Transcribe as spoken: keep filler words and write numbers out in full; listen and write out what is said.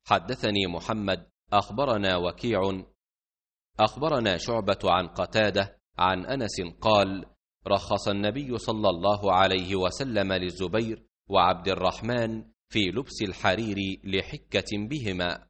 حدثني محمد أخبرنا وكيع أخبرنا شعبة عن قتادة عن أنس قال: رخص النبي صلى الله عليه وسلم للزبير وعبد الرحمن في لبس الحرير لحكة بهما.